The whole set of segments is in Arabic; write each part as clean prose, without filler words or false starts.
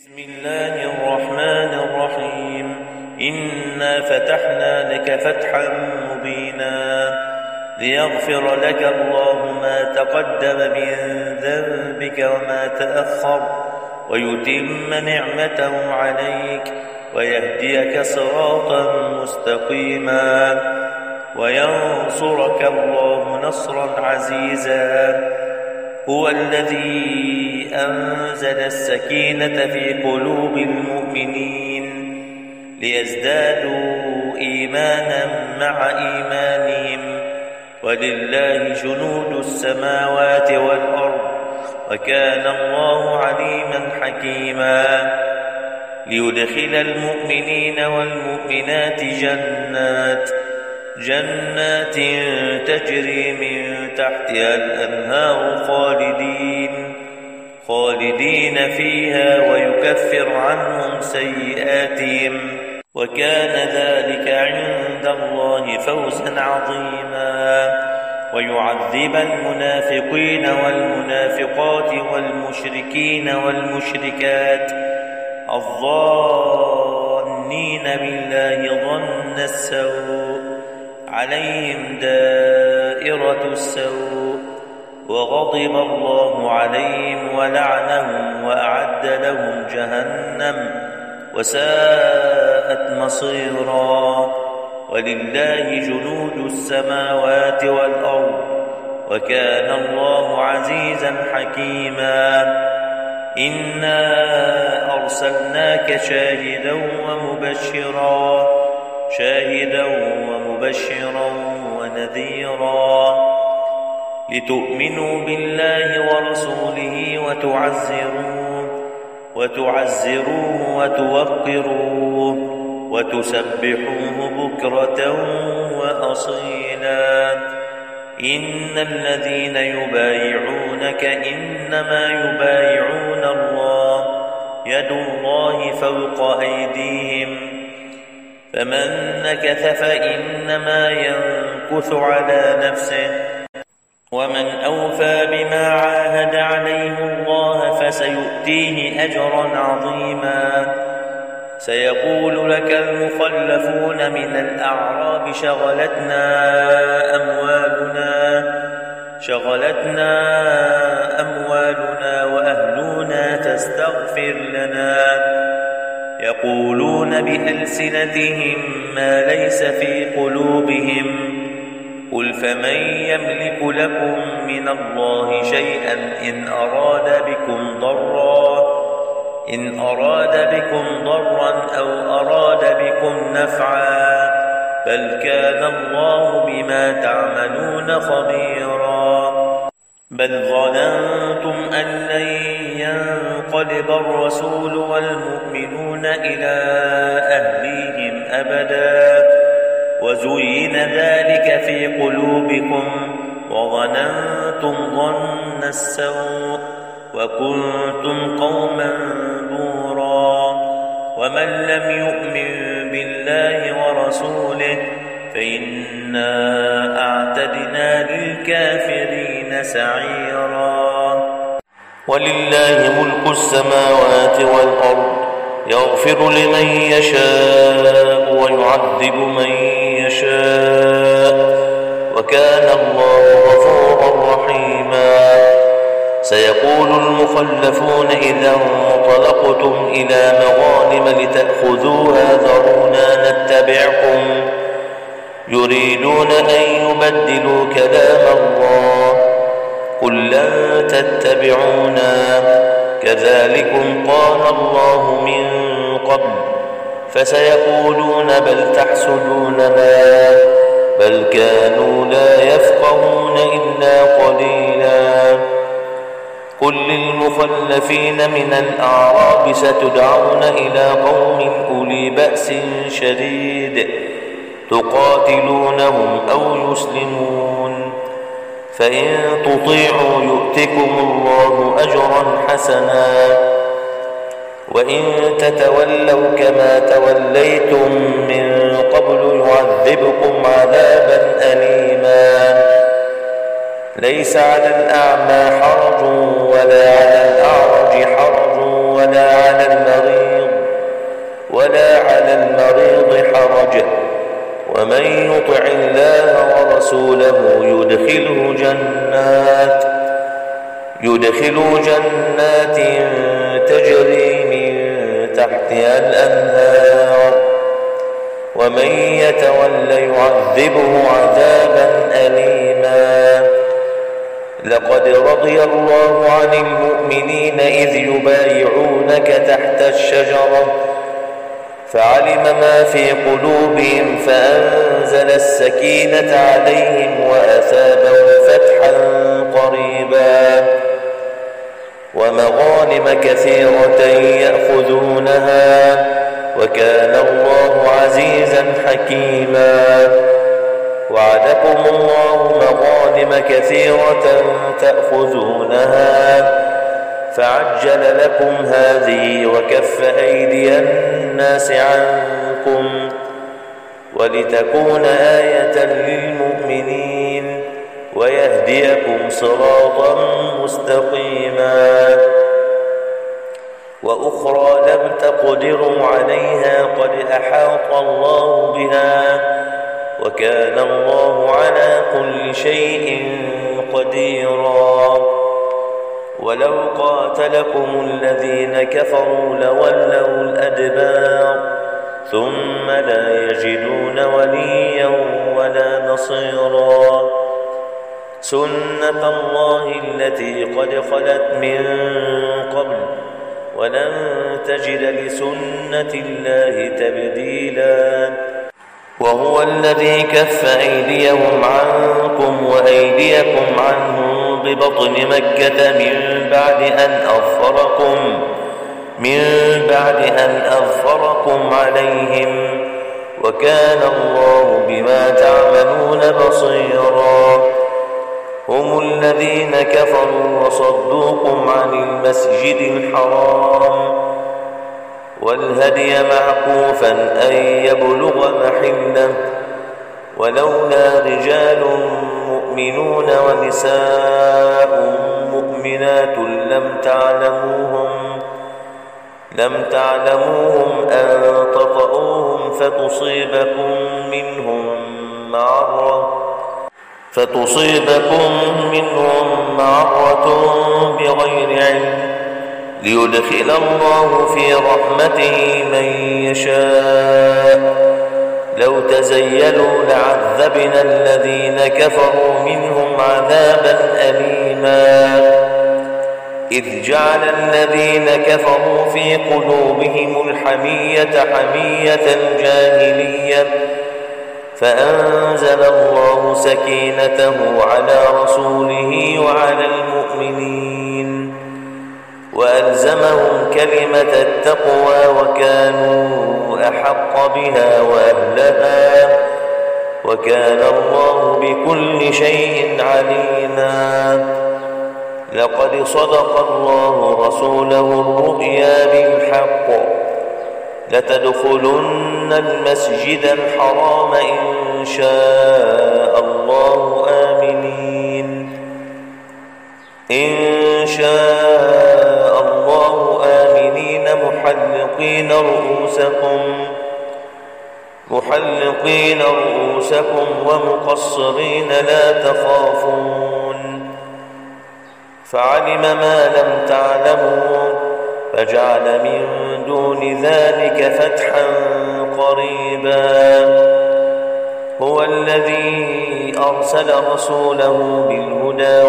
بسم الله الرحمن الرحيم إنا فتحنا لك فتحا مبينا ليغفر لك الله ما تقدم من ذنبك وما تأخر ويتم نعمته عليك ويهديك صراطا مستقيما وينصرك الله نصرا عزيزا. هو الذي أنزل السكينة في قلوب المؤمنين ليزدادوا إيمانا مع إيمانهم ولله جنود السماوات والأرض وكان الله عليما حكيما. ليدخل المؤمنين والمؤمنات جنات تجري من تحتها الأنهار خالدين فيها ويكفر عنهم سيئاتهم وكان ذلك عند الله فوزا عظيما. ويعذب المنافقين والمنافقات والمشركين والمشركات الظانين بالله ظن السوء عليهم دائرة السوء وغضب الله عليهم ولعنهم وأعد لهم جهنم وساءت مصيرا. ولله جنود السماوات والأرض وكان الله عزيزا حكيما. إنا أرسلناك شاهدا ومبشرا ونذيرا لتؤمنوا بالله ورسوله وتعزروه وتوقروه وتسبحوه بكرة وأصيلا. إن الذين يبايعونك إنما يبايعون الله يد الله فوق أيديهم فمن نكث فإنما ينكث على نفسه ومن أوفى بما عاهد عليه الله فسيؤتيه أجرا عظيما. سيقول لك المخلفون من الأعراب شغلتنا أموالنا وأهلنا فاستغفر لنا. يقولون بألسنتهم ما ليس في قلوبهم قل فمن يملك لكم من الله شيئا إن أراد بكم ضرا أو أراد بكم نفعا بل كان الله بما تعملون خبيرا. بل ظننتم أن لن ينقلب الرسول والمؤمنون إلى أهليهم أبدا وزين ذلك في قلوبكم وظننتم ظن السوء وكنتم قوما بورا. ومن لم يؤمن بالله ورسوله فإنا أعتدنا للكافرين سعيرا. ولله ملك السماوات والأرض يغفر لمن يشاء ويعذب من يشاء وكان الله غفورا رحيما. سيقول المخلفون إذا انطلقتم إلى مغانم لتأخذوها ذرونا نتبعكم يريدون أن يبدلوا كلام الله قل لن تتبعونا كذلكم قال الله من قبل فسيقولون بل تحسدوننا بل كانوا لا يفقهون إلا قليلا. قل للمخلفين من الأعراب ستدعون إلى قوم أولي بأس شديد تقاتلونهم أو يسلمون فإن تطيعوا يؤتكم الله أجرا حسنا وإن تتولوا كما توليتم من قبل يعذبكم عذابا أليما. ليس على الأعمى حرج ولا على الأعرج حرج ولا على المريض حرج. ومن يطع الله ورسوله يدخله جنات تجري من تحتها الأنهار. ومن يتول يعذبه عذابا أليما. لقد رضي الله عن المؤمنين إذ يبايعونك تحت الشجرة فعلم ما في قلوبهم فأنزل السكينة عليهم وأثابهم فتحا قريبا ومغانم كثيرة يأخذونها وكان الله عزيزا حكيما. وعدكم الله مغانم كثيرة تأخذونها فعجل لكم هذه وكف أيدي الناس عنكم ولتكون آية للمؤمنين ويهديكم صراطا مستقيما. وأخرى لم تقدروا عليها قد أحاط الله بها وكان الله على كل شيء قديرا. ولو قاتلكم الذين كفروا لولوا الأدبار ثم لا يجدون وليا ولا نصيرا. سنة الله التي قد خلت من قبل ولن تجد لسنة الله تبديلا. وهو الذي كف أيديهم عنكم وأيديكم عنهم ببطن مكة من بعد أن أظفركم عليهم وكان الله بما تعملون بصيرا. هم الذين كفروا وصدوكم عن المسجد الحرام والهدي معكوفا أن يبلغ محله ولولا رجال مؤمنون ونساء مؤمنات لم تعلموهم أن تطؤوهم فتصيبكم منهم معرة بغير علم ليدخل الله في رحمته من يشاء. لو تزيلوا لعذبنا الذين كفروا منهم عذابا أليما. إذ جعل الذين كفروا في قلوبهم الحمية حمية الجاهلية فأنزل الله سكينته على رسوله وعلى المؤمنين وألزمهم كلمة التقوى وكانوا أحق بها وأهلها وكان الله بكل شيء عليما. لقد صدق الله رسوله الرؤيا بالحق لتدخلن المسجد الحرام إن شاء الله آمنين محلقين رؤوسكم ومقصرين لا تخافون فعلم ما لم تعلموا فجعل من دون ذلك فتحا قريبا. هو الذي أرسل رسوله بالهدى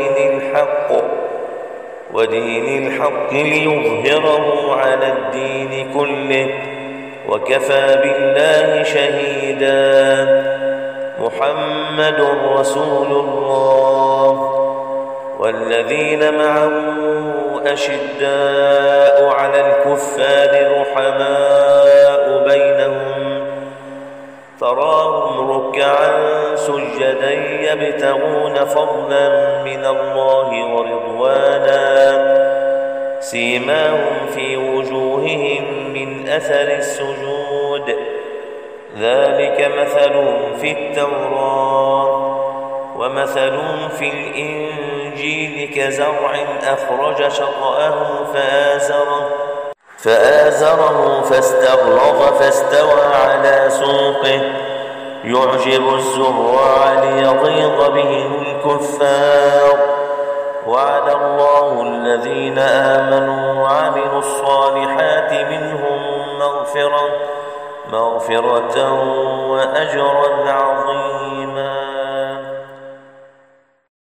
ودين الحق ليظهره على الدين كله وكفى بالله شهيدا. محمد رسول الله والذين معه أشداء على الكفار رحماء بينهم تراهم ركعا سجدا يبتغون فضلا من الله ورضوانا سيماهم في وجوههم من أثر السجود ذلك مثلهم في التوراة ومثلهم في الإنجيل كزرع أخرج شطأه فآزره فآزره فاستغلظ فاستوى على سوقه يعجب الزراع ليغيظ بهم الكفار. وعد الله الذين آمنوا وعملوا الصالحات منهم مغفرة وأجرا عظيما.